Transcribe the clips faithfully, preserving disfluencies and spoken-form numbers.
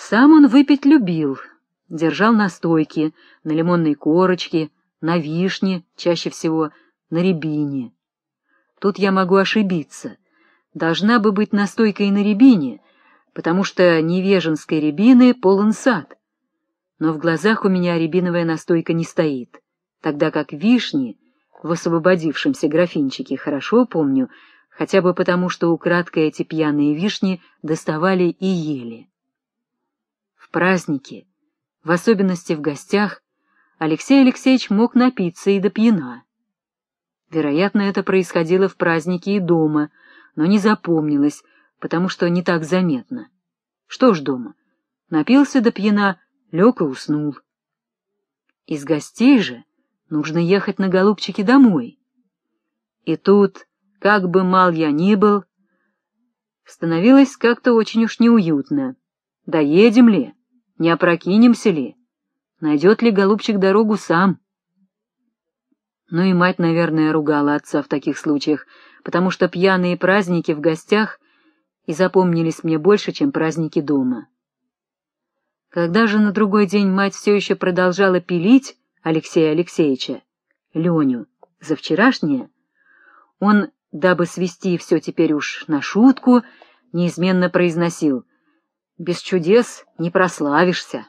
Сам он выпить любил, держал настойки на лимонной корочке, на вишне, чаще всего на рябине. Тут я могу ошибиться. Должна бы быть настойка и на рябине, потому что невеженской рябины полон сад. Но в глазах у меня рябиновая настойка не стоит, тогда как вишни в освободившемся графинчике хорошо помню, хотя бы потому, что украдкой эти пьяные вишни доставали и ели. В праздники, в особенности в гостях, Алексей Алексеевич мог напиться и до пьяна. Вероятно, это происходило в праздники и дома, но не запомнилось, потому что не так заметно. Что ж дома? Напился до пьяна, лег и уснул. Из гостей же нужно ехать на голубчики домой. И тут, как бы мал я ни был, становилось как-то очень уж неуютно. Доедем ли? Не опрокинемся ли? Найдет ли голубчик дорогу сам? Ну и мать, наверное, ругала отца в таких случаях, потому что пьяные праздники в гостях и запомнились мне больше, чем праздники дома. Когда же на другой день мать все еще продолжала пилить Алексея Алексеевича, Леню, за вчерашнее, он, дабы свести все теперь уж на шутку, неизменно произносил: «Без чудес не прославишься».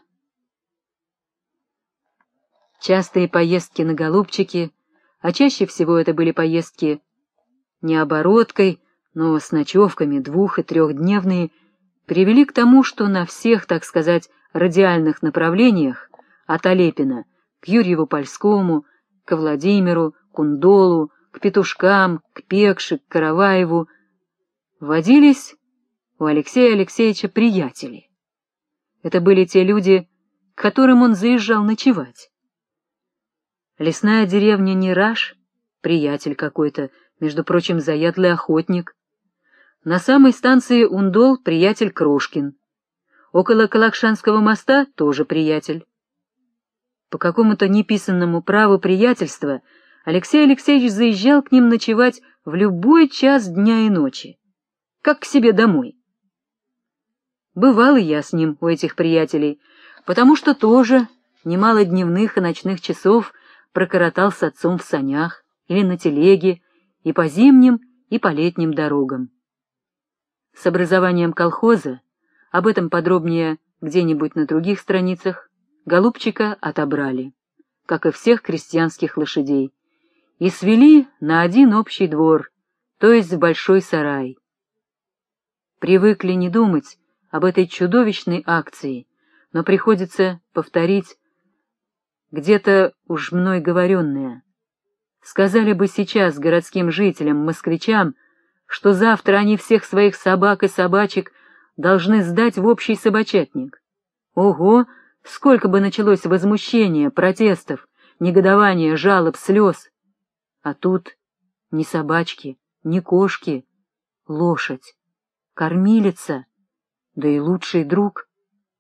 Частые поездки на голубчики, а чаще всего это были поездки не обороткой, но с ночевками двух- и трехдневные, привели к тому, что на всех, так сказать, радиальных направлениях, от Олепина к Юрьеву-Польскому, к Владимиру, Кундолу, к Петушкам, к Пекше, к Караваеву, водились у Алексея Алексеевича приятели. Это были те люди, к которым он заезжал ночевать. Лесная деревня Нераж, приятель какой-то, между прочим, заядлый охотник. На самой станции Ундол приятель Крошкин. Около Калакшанского моста тоже приятель. По какому-то неписанному праву приятельства Алексей Алексеевич заезжал к ним ночевать в любой час дня и ночи, как к себе домой. Бывал и я с ним у этих приятелей, потому что тоже немало дневных и ночных часов прокоротал с отцом в санях или на телеге и по зимним, и по летним дорогам. С образованием колхоза, об этом подробнее где-нибудь на других страницах, голубчика отобрали, как и всех крестьянских лошадей, и свели на один общий двор, то есть в большой сарай. Привыкли не думать об этой чудовищной акции, но приходится повторить где-то уж мной говоренное. Сказали бы сейчас городским жителям, москвичам, что завтра они всех своих собак и собачек должны сдать в общий собачатник. Ого, сколько бы началось возмущения, протестов, негодования, жалоб, слез. А тут ни собачки, ни кошки, лошадь, кормилица, да и лучший друг.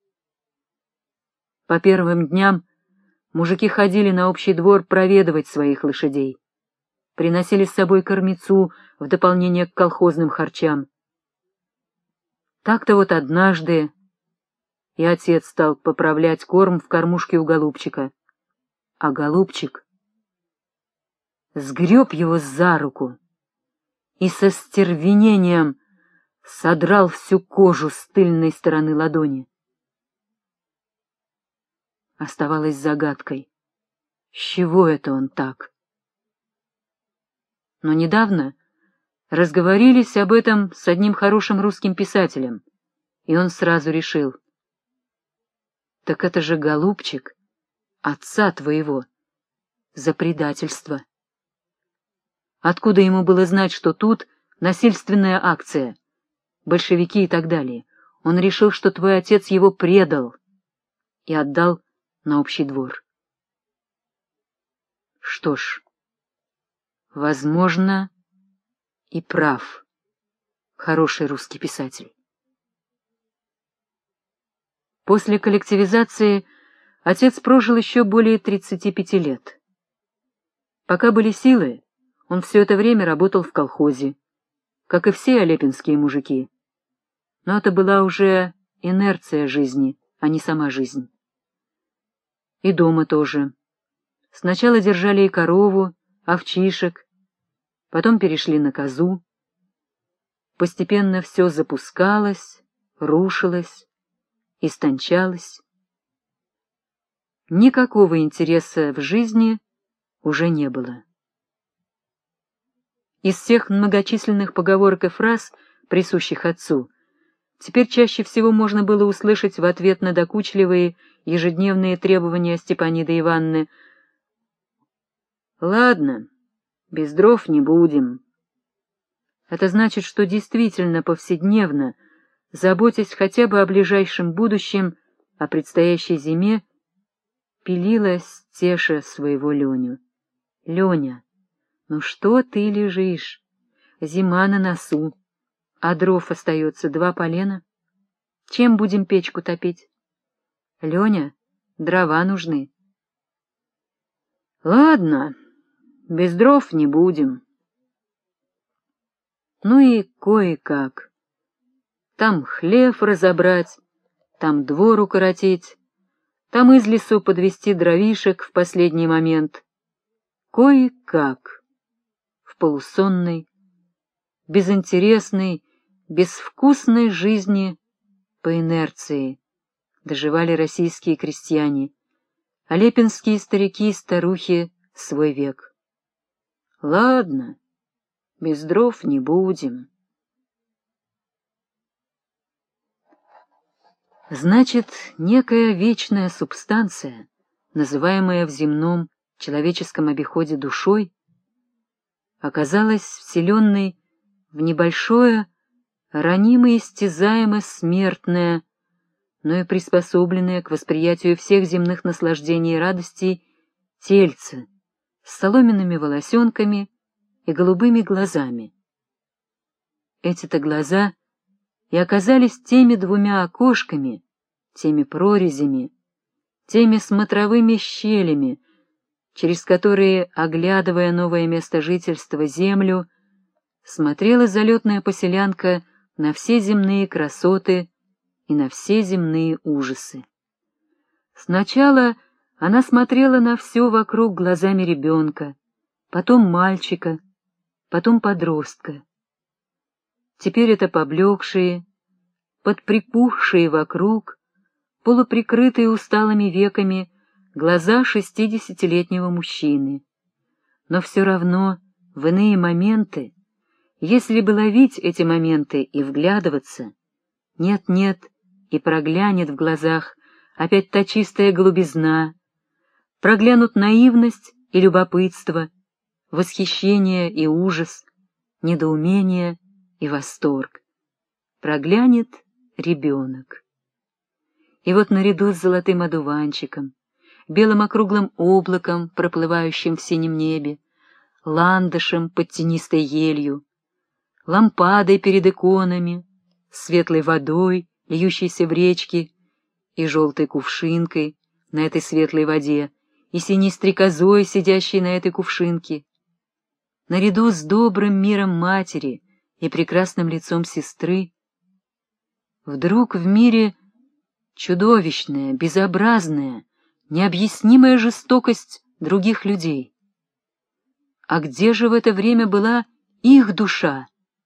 По первым дням мужики ходили на общий двор проведывать своих лошадей. Приносили с собой кормицу в дополнение к колхозным харчам. Так-то вот однажды и отец стал поправлять корм в кормушке у голубчика. А голубчик сгреб его за руку и со стервенением содрал всю кожу с тыльной стороны ладони. Оставалось загадкой, с чего это он так. Но недавно разговорились об этом с одним хорошим русским писателем, и он сразу решил: так это же голубчик отца твоего за предательство. Откуда ему было знать, что тут насильственная акция, большевики и так далее? Он решил, что твой отец его предал и отдал на общий двор. Что ж, возможно, и прав хороший русский писатель. После коллективизации отец прожил еще более тридцати пяти лет. Пока были силы, он все это время работал в колхозе, как и все олепинские мужики. Но это была уже инерция жизни, а не сама жизнь. И дома тоже. Сначала держали и корову, овчишек, потом перешли на козу. Постепенно все запускалось, рушилось, истончалось. Никакого интереса в жизни уже не было. Из всех многочисленных поговорок и фраз, присущих отцу, теперь чаще всего можно было услышать в ответ на докучливые ежедневные требования Степаниды Ивановны: «Ладно, без дров не будем». Это значит, что действительно повседневно, заботясь хотя бы о ближайшем будущем, о предстоящей зиме, пилила Стеша своего Леню. «Леня, ну что ты лежишь? Зима на носу, а дров остается два полена. Чем будем печку топить? Леня, дрова нужны». «Ладно, без дров не будем». Ну и кое-как. Там хлев разобрать, там двор укоротить, там из лесу подвести дровишек в последний момент. Кое-как. В полусонной, безинтересной, безвкусной жизни по инерции доживали российские крестьяне, а лепинские старики и старухи свой век. Ладно, без дров не будем. Значит, некая вечная субстанция, называемая в земном человеческом обиходе душой, оказалась вселенной в небольшое, ранимо истязаемо смертное, но и приспособленное к восприятию всех земных наслаждений и радостей тельце с соломенными волосенками и голубыми глазами. Эти-то глаза и оказались теми двумя окошками, теми прорезями, теми смотровыми щелями, через которые, оглядывая новое место жительства, землю, смотрела залетная поселянка на все земные красоты и на все земные ужасы. Сначала она смотрела на все вокруг глазами ребенка, потом мальчика, потом подростка. Теперь это поблекшие, подприпухшие вокруг, полуприкрытые усталыми веками глаза шестидесятилетнего мужчины. Но все равно в иные моменты, если бы ловить эти моменты и вглядываться, нет-нет, и проглянет в глазах опять та чистая голубизна, проглянут наивность и любопытство, восхищение и ужас, недоумение и восторг. Проглянет ребенок. И вот наряду с золотым одуванчиком, белым округлым облаком, проплывающим в синем небе, ландышем под тенистой елью, лампадой перед иконами, светлой водой, льющейся в речке, и желтой кувшинкой на этой светлой воде, и синей стрекозой, сидящей на этой кувшинке, наряду с добрым миром матери и прекрасным лицом сестры, вдруг в мире чудовищная, безобразная, необъяснимая жестокость других людей. А где же в это время была их душа?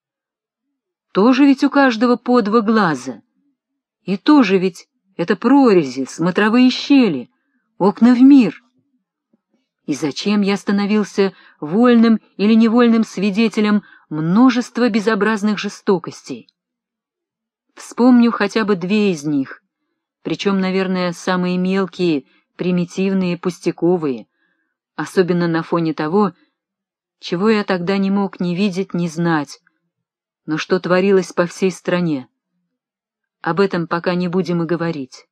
Тоже ведь у каждого по два глаза, и тоже ведь это прорези, смотровые щели, окна в мир. И зачем я становился вольным или невольным свидетелем множества безобразных жестокостей? Вспомню хотя бы две из них, причем, наверное, самые мелкие, примитивные, пустяковые, особенно на фоне того, чего я тогда не мог ни видеть, ни знать, но что творилось по всей стране. Об этом пока не будем и говорить.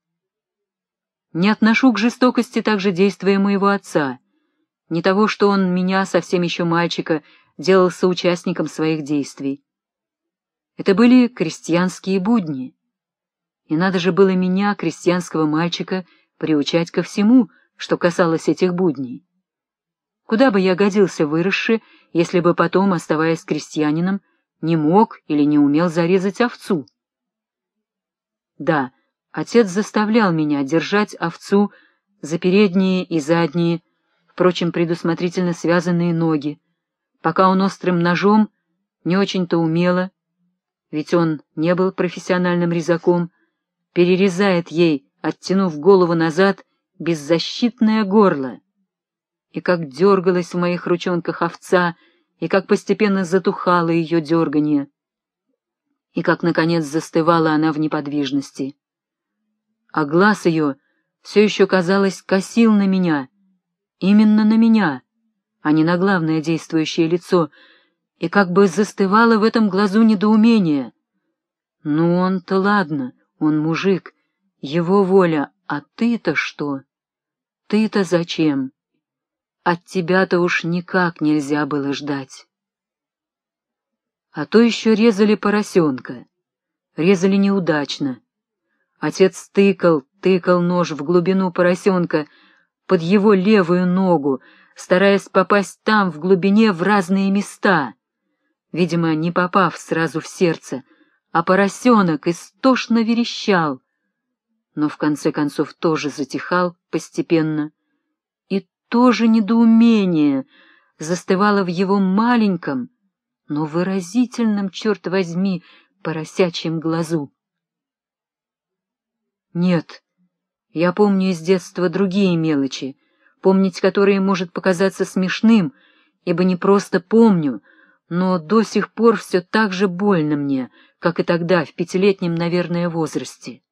Не отношу к жестокости также действия моего отца, не того, что он меня, совсем еще мальчика, делал соучастником своих действий. Это были крестьянские будни, и надо же было меня, крестьянского мальчика, приучать ко всему, что касалось этих будней. Куда бы я годился выросши, если бы потом, оставаясь крестьянином, не мог или не умел зарезать овцу? Да, Отец заставлял меня держать овцу за передние и задние, впрочем, предусмотрительно связанные ноги, пока он острым ножом, не очень-то умело, ведь он не был профессиональным резаком, перерезает ей, оттянув голову назад, беззащитное горло. И как дергалась в моих ручонках овца, и как постепенно затухало ее дерганье, и как, наконец, застывала она в неподвижности. А глаз ее все еще, казалось, косил на меня, именно на меня, а не на главное действующее лицо, и как бы застывало в этом глазу недоумение. Ну он-то ладно, он мужик, его воля, а ты-то что? Ты-то зачем? От тебя-то уж никак нельзя было ждать. А то еще резали поросенка. Резали неудачно. Отец тыкал, тыкал нож в глубину поросенка под его левую ногу, стараясь попасть там, в глубине, в разные места. Видимо, не попав сразу в сердце, а поросенок истошно верещал, но в конце концов тоже затихал постепенно, и тоже недоумение застывало в его маленьком, но выразительном, черт возьми, поросячьем глазу. Нет, я помню из детства другие мелочи, помнить которые может показаться смешным, ибо не просто помню, но до сих пор все так же больно мне, как и тогда, в пятилетнем, наверное, возрасте.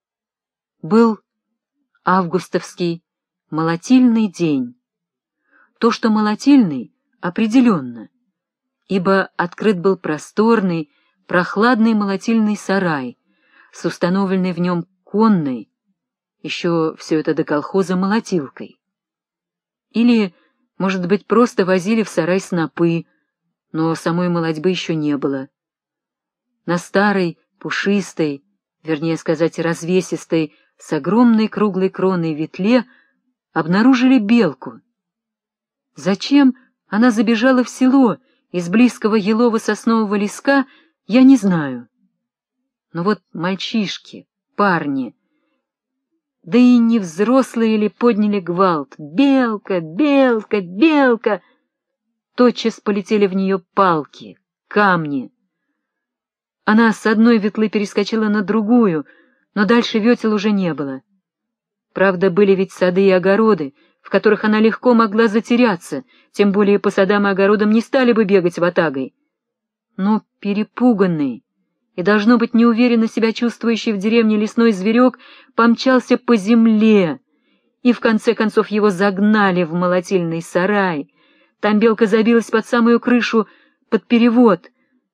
Был августовский молотильный день. То, что молотильный, определенно, ибо открыт был просторный, прохладный молотильный сарай с установленной в нем конной, еще все это до колхоза, молотилкой. Или, может быть, просто возили в сарай снопы, но самой молотьбы еще не было. На старой, пушистой, вернее сказать, развесистой, с огромной круглой кроной ветле обнаружили белку. Зачем она забежала в село из близкого елово-соснового леска, я не знаю. Но вот мальчишки, парни, да и не взрослые ли подняли гвалт. «Белка! Белка! Белка!» Тотчас полетели в нее палки, камни. Она с одной ветлы перескочила на другую, но дальше ветел уже не было. Правда, были ведь сады и огороды, в которых она легко могла затеряться, тем более по садам и огородам не стали бы бегать ватагой. Но перепуганный и, должно быть, неуверенно себя чувствующий в деревне лесной зверек помчался по земле, и в конце концов его загнали в молотильный сарай. Там белка забилась под самую крышу, под перевод.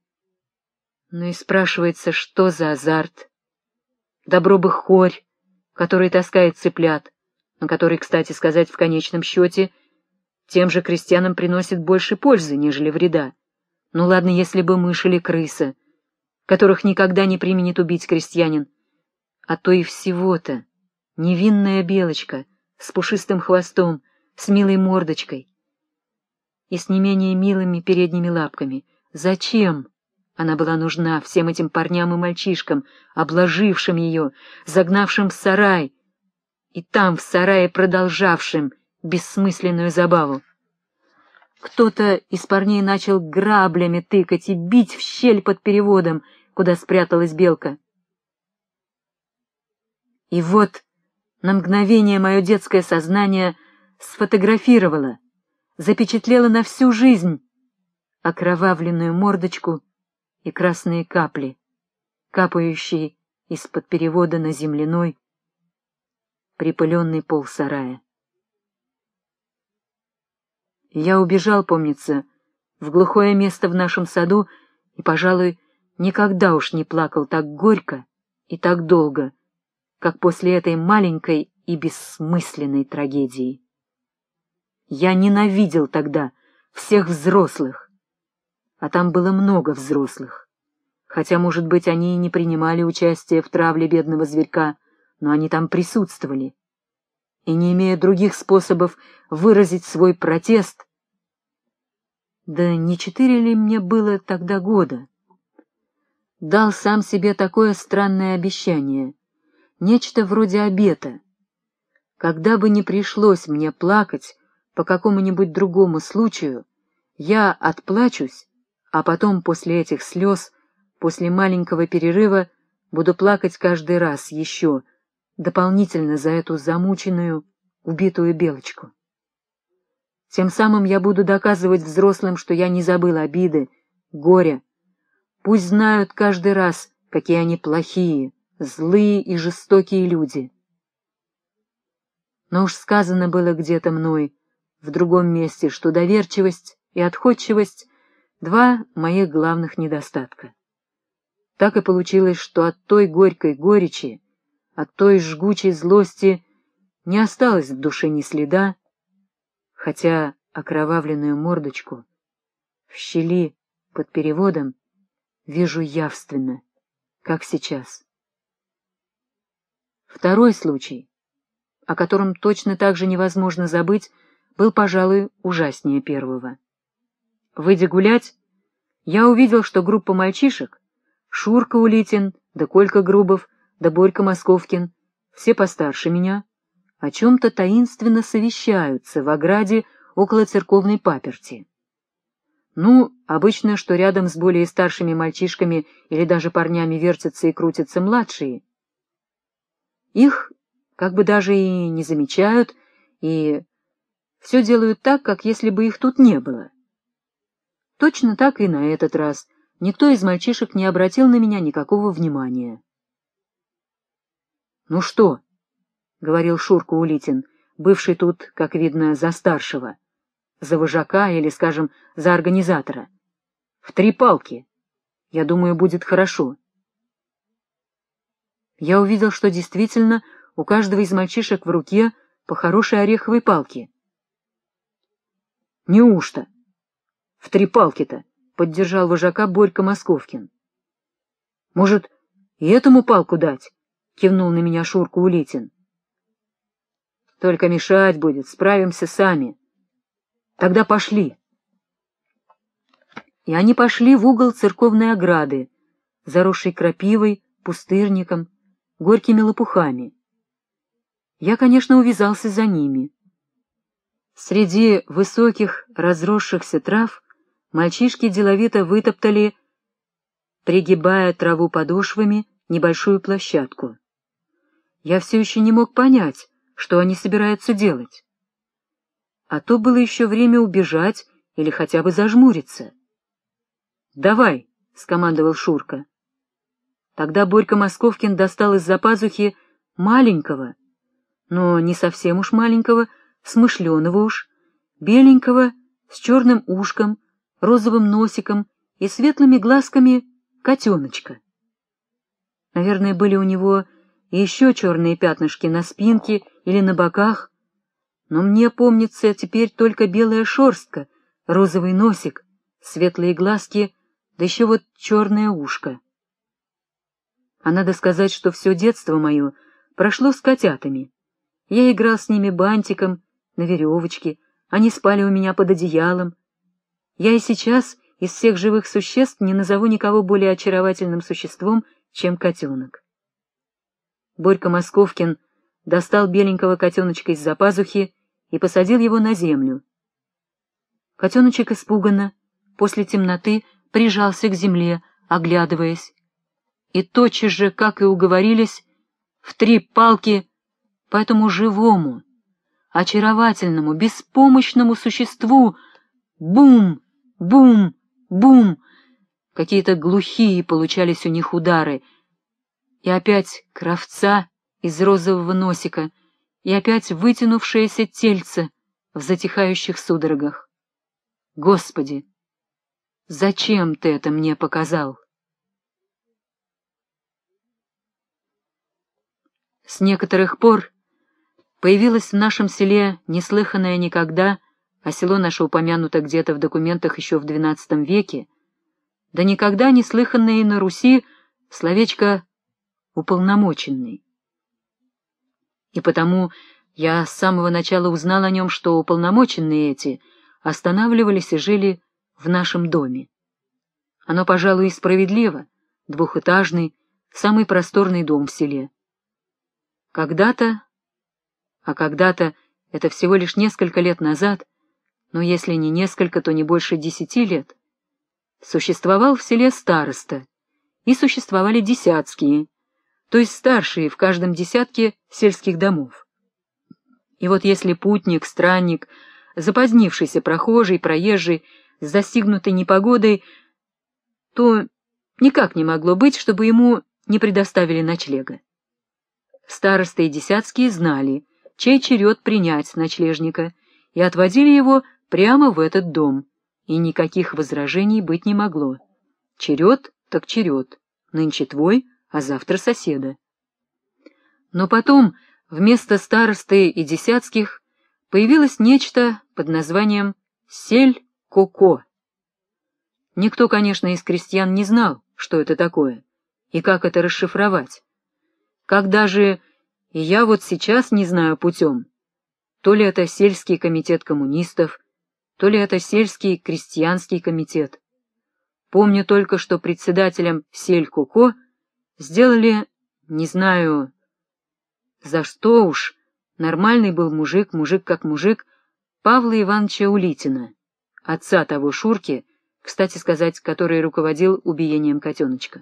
Ну и спрашивается, что за азарт? Добро бы хорь, который таскает цыплят, но который, кстати сказать, в конечном счете, тем же крестьянам приносит больше пользы, нежели вреда. Ну ладно, если бы мышь или крыса, которых никогда не применит убить крестьянин, а то и всего-то невинная белочка с пушистым хвостом, с милой мордочкой и с не менее милыми передними лапками. Зачем она была нужна всем этим парням и мальчишкам, обложившим ее, загнавшим в сарай, и там в сарае продолжавшим бессмысленную забаву? Кто-то из парней начал граблями тыкать и бить в щель под переводом, куда спряталась белка. И вот на мгновение мое детское сознание сфотографировало, запечатлело на всю жизнь окровавленную мордочку и красные капли, капающие из-под перевода на земляной, припыленный пол сарая. Я убежал, помнится, в глухое место в нашем саду и, пожалуй, никогда уж не плакал так горько и так долго, как после этой маленькой и бессмысленной трагедии. Я ненавидел тогда всех взрослых, а там было много взрослых, хотя, может быть, они и не принимали участия в травле бедного зверька, но они там присутствовали. И, не имея других способов выразить свой протест, да не четыре ли мне было тогда года, дал сам себе такое странное обещание: нечто вроде обета. Когда бы ни пришлось мне плакать по какому-нибудь другому случаю, я отплачусь, а потом после этих слез, после маленького перерыва, буду плакать каждый раз еще, дополнительно за эту замученную, убитую белочку. Тем самым я буду доказывать взрослым, что я не забыл обиды, горя. Пусть знают каждый раз, какие они плохие, злые и жестокие люди. Но уж сказано было где-то мной, в другом месте, что доверчивость и отходчивость — два моих главных недостатка. Так и получилось, что от той горькой горечи, от той жгучей злости не осталось в душе ни следа, хотя окровавленную мордочку в щели под переводом вижу явственно, как сейчас. Второй случай, о котором точно так же невозможно забыть, был, пожалуй, ужаснее первого. Выйдя гулять, я увидел, что группа мальчишек — Шурка Улитин, да Колька Грубов, да Борька Московкин, все постарше меня, о чем-то таинственно совещаются в ограде около церковной паперти. Ну, обычно, что рядом с более старшими мальчишками или даже парнями вертятся и крутятся младшие. Их как бы даже и не замечают, и все делают так, как если бы их тут не было. Точно так и на этот раз никто из мальчишек не обратил на меня никакого внимания. — Ну что? — говорил Шурка Улитин, бывший тут, как видно, за старшего, за вожака или, скажем, за организатора. — В три палки. Я думаю, будет хорошо. Я увидел, что действительно у каждого из мальчишек в руке по хорошей ореховой палке. — Неужто? В три палки-то, — поддержал вожака Борька Московкин. — Может, и этому палку дать? — кивнул на меня Шурка Улитин. — Только мешать будет, справимся сами. Тогда пошли. И они пошли в угол церковной ограды, заросшей крапивой, пустырником, горькими лопухами. Я, конечно, увязался за ними. Среди высоких разросшихся трав мальчишки деловито вытоптали, пригибая траву подошвами, небольшую площадку. Я все еще не мог понять, что они собираются делать. А то было еще время убежать или хотя бы зажмуриться. — Давай, — скомандовал Шурка. Тогда Борька Московкин достал из-за пазухи маленького, но не совсем уж маленького, смышленого уж, беленького, с черным ушком, розовым носиком и светлыми глазками котеночка. Наверное, были у него и еще черные пятнышки на спинке или на боках, но мне помнится теперь только белая шерстка, розовый носик, светлые глазки, да еще вот черное ушко. А надо сказать, что все детство мое прошло с котятами. Я играл с ними бантиком, на веревочке, они спали у меня под одеялом. Я и сейчас из всех живых существ не назову никого более очаровательным существом, чем котенок. Борька Московкин достал беленького котеночка из-за пазухи и посадил его на землю. Котеночек испуганно, после темноты, прижался к земле, оглядываясь. И тотчас же, как и уговорились, в три палки по этому живому, очаровательному, беспомощному существу бум, бум, бум. Какие-то глухие получались у них удары. И опять кровца из розового носика, и опять вытянувшееся тельце в затихающих судорогах. Господи, зачем ты это мне показал? С некоторых пор появилось в нашем селе неслыханное никогда, а село наше упомянуто где-то в документах еще в двенадцатом веке, да никогда не слыханное и на Руси словечко «уполномоченный». И потому я с самого начала узнал о нем, что уполномоченные эти останавливались и жили в нашем доме. Оно, пожалуй, и справедливо, двухэтажный, самый просторный дом в селе. Когда-то, а когда-то это всего лишь несколько лет назад, но если не несколько, то не больше десяти лет, существовал в селе староста, и существовали десятские, то есть старшие в каждом десятке сельских домов. И вот если путник, странник, запозднившийся прохожий, проезжий, с застигнутой непогодой, то никак не могло быть, чтобы ему не предоставили ночлега. Старосты и десятские знали, чей черед принять ночлежника, и отводили его прямо в этот дом, и никаких возражений быть не могло. Черед так черед, нынче твой, а завтра соседа. Но потом вместо старосты и десятских появилось нечто под названием сель-ко-ко. Никто, конечно, из крестьян не знал, что это такое, и как это расшифровать. Как даже и я вот сейчас не знаю путем, то ли это сельский комитет коммунистов, то ли это сельский крестьянский комитет. Помню только, что председателем сель-ко-ко сделали, не знаю, за что уж, нормальный был мужик, мужик как мужик, Павла Ивановича Улитина, отца того Шурки, кстати сказать, который руководил убиением котеночка.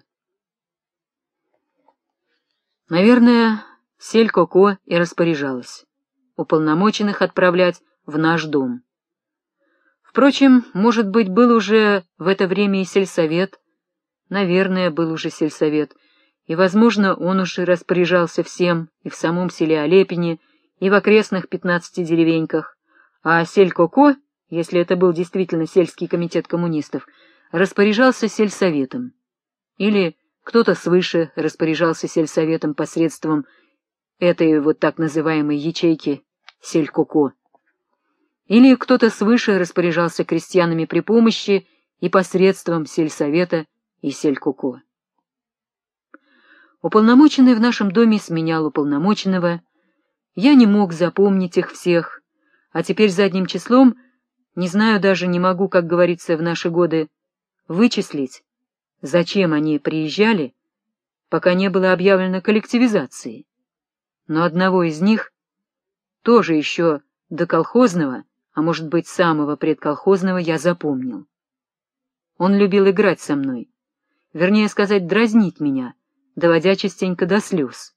Наверное, сель-ко-ко и распоряжалась уполномоченных отправлять в наш дом. Впрочем, может быть, был уже в это время и сельсовет, наверное, был уже сельсовет, и, возможно, он уж и распоряжался всем и в самом селе Олепине, и в окрестных пятнадцати деревеньках, а сель-ко-ко, если это был действительно сельский комитет коммунистов, распоряжался сельсоветом. Или кто-то свыше распоряжался сельсоветом посредством этой вот так называемой ячейки сель-ко-ко. Или кто-то свыше распоряжался крестьянами при помощи и посредством сельсовета и сель-ко-ко. Уполномоченный в нашем доме сменял уполномоченного, я не мог запомнить их всех, а теперь задним числом, не знаю даже, не могу, как говорится в наши годы, вычислить, зачем они приезжали, пока не было объявлено коллективизации. Но одного из них, тоже еще до колхозного, а может быть самого предколхозного, я запомнил. Он любил играть со мной, вернее сказать, дразнить меня, доводя частенько до слез.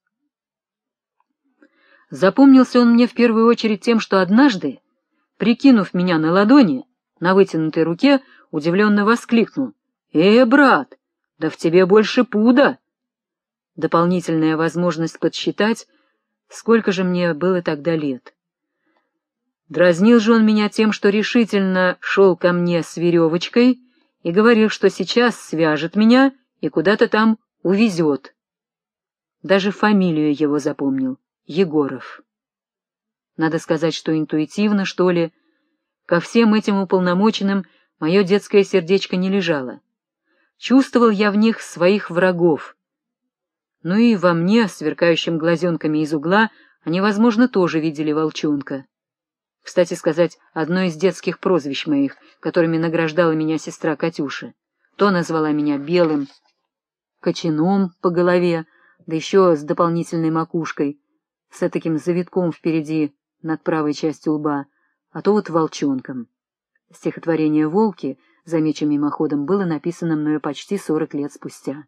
Запомнился он мне в первую очередь тем, что однажды, прикинув меня на ладони, на вытянутой руке, удивленно воскликнул: «Э, брат, да в тебе больше пуда!» Дополнительная возможность подсчитать, сколько же мне было тогда лет. Дразнил же он меня тем, что решительно шел ко мне с веревочкой и говорил, что сейчас свяжет меня и куда-то там увезет. Даже фамилию его запомнил — Егоров. Надо сказать, что интуитивно, что ли, ко всем этим уполномоченным мое детское сердечко не лежало. Чувствовал я в них своих врагов. Ну и во мне, сверкающим глазенками из угла, они, возможно, тоже видели волчонка. Кстати сказать, одно из детских прозвищ моих, которыми награждала меня сестра Катюша. То назвала меня белым кочаном по голове, да еще с дополнительной макушкой, с таким завитком впереди над правой частью лба, а то вот волчонком. Стихотворение «Волки», замечу мимоходом, было написано мною почти сорок лет спустя.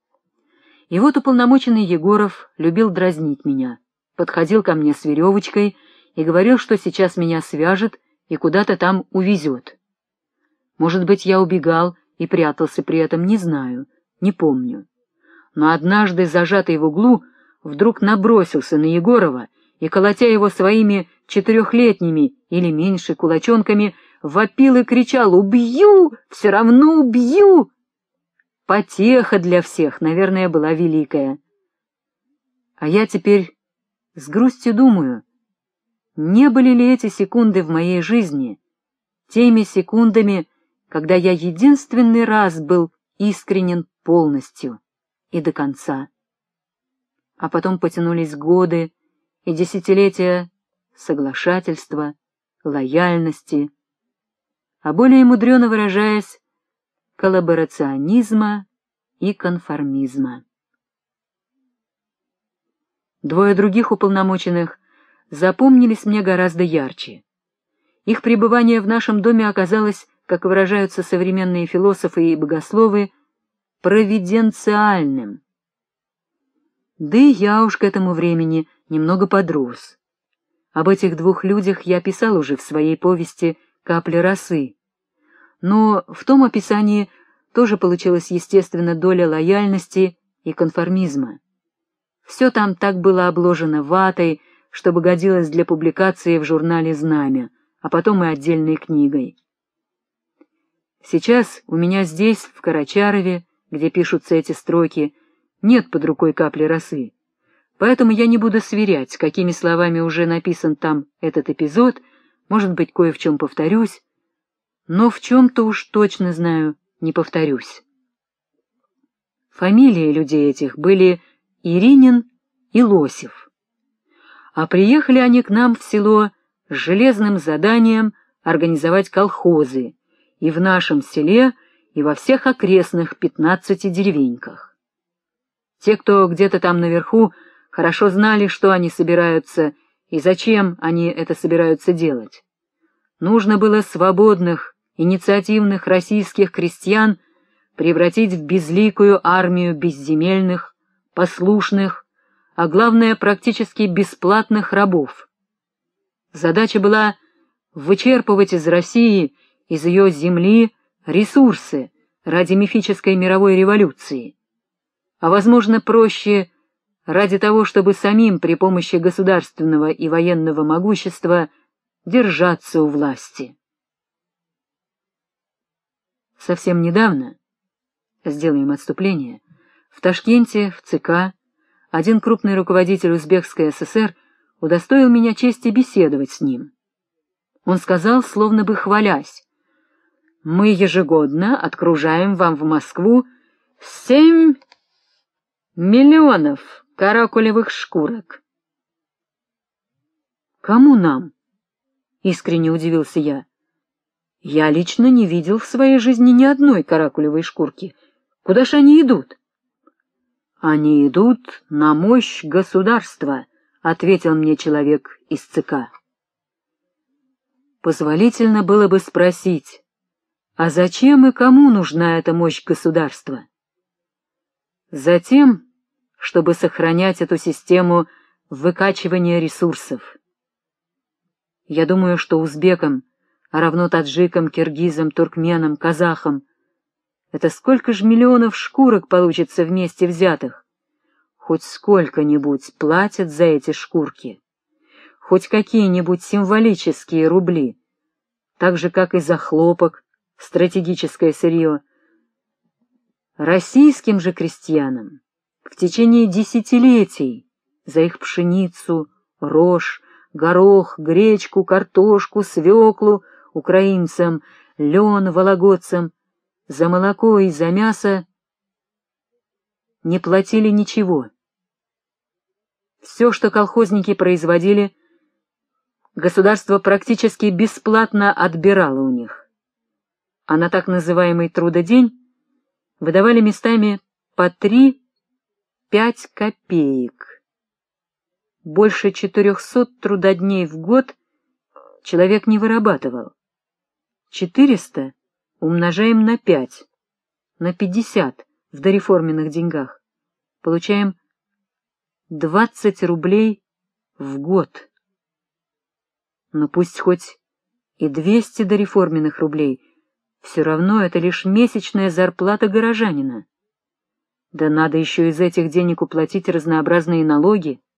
И вот уполномоченный Егоров любил дразнить меня, подходил ко мне с веревочкой и говорил, что сейчас меня свяжет и куда-то там увезет. Может быть, я убегал и прятался при этом, не знаю, не помню. Но однажды, зажатый в углу, вдруг набросился на Егорова и, колотя его своими четырехлетними или меньше кулачонками, вопил и кричал: «Убью! Все равно убью!» Потеха для всех, наверное, была великая. А я теперь с грустью думаю, не были ли эти секунды в моей жизни теми секундами, когда я единственный раз был искренен полностью и до конца. А потом потянулись годы и десятилетия соглашательства, лояльности, а более мудрено выражаясь, коллаборационизма и конформизма. Двое других уполномоченных запомнились мне гораздо ярче. Их пребывание в нашем доме оказалось, как выражаются современные философы и богословы, провиденциальным. Да и я уж к этому времени немного подрос. Об этих двух людях я писал уже в своей повести «Капли росы». Но в том описании тоже получилась, естественно, доля лояльности и конформизма. Все там так было обложено ватой, чтобы годилось для публикации в журнале «Знамя», а потом и отдельной книгой. Сейчас у меня здесь, в Карачарове, где пишутся эти строки, нет под рукой капли росы, поэтому я не буду сверять, какими словами уже написан там этот эпизод, может быть, кое в чем повторюсь, но в чем-то уж точно знаю, не повторюсь. Фамилии людей этих были Иринин и Лосев, а приехали они к нам в село с железным заданием организовать колхозы и в нашем селе, и во всех окрестных пятнадцати деревеньках. Те, кто где-то там наверху, хорошо знали, что они собираются и зачем они это собираются делать. Нужно было свободных, инициативных российских крестьян превратить в безликую армию безземельных, послушных, а главное, практически бесплатных рабов. Задача была вычерпывать из России, из ее земли, ресурсы ради мифической мировой революции, а, возможно, проще, ради того, чтобы самим при помощи государственного и военного могущества держаться у власти. Совсем недавно, сделаем отступление, в Ташкенте, в ЦК, один крупный руководитель Узбекской ССР удостоил меня чести беседовать с ним. Он сказал, словно бы хвалясь: «Мы ежегодно отгружаем вам в Москву семь миллионов каракулевых шкурок». «Кому нам?» — искренне удивился я. «Я лично не видел в своей жизни ни одной каракулевой шкурки. Куда ж они идут?» «Они идут на мощь государства», — ответил мне человек из ЦК. Позволительно было бы спросить, а зачем и кому нужна эта мощь государства? Затем, чтобы сохранять эту систему выкачивания ресурсов. Я думаю, что узбекам, а равно таджикам, киргизам, туркменам, казахам, это сколько ж миллионов шкурок получится вместе взятых? Хоть сколько-нибудь платят за эти шкурки, хоть какие-нибудь символические рубли, так же, как и за хлопок, стратегическое сырье. Российским же крестьянам в течение десятилетий за их пшеницу, рожь, горох, гречку, картошку, свеклу, украинцам, лен, вологодцам, за молоко и за мясо не платили ничего. Все, что колхозники производили, государство практически бесплатно отбирало у них, а на так называемый трудодень выдавали местами по три-пять копеек. Больше четырехсот трудодней в год человек не вырабатывал. Четыреста умножаем на пять, на пятьдесят в дореформенных деньгах. Получаем двадцать рублей в год. Но пусть хоть и двести дореформенных рублей, все равно это лишь месячная зарплата горожанина. Да надо еще из этих денег уплатить разнообразные налоги.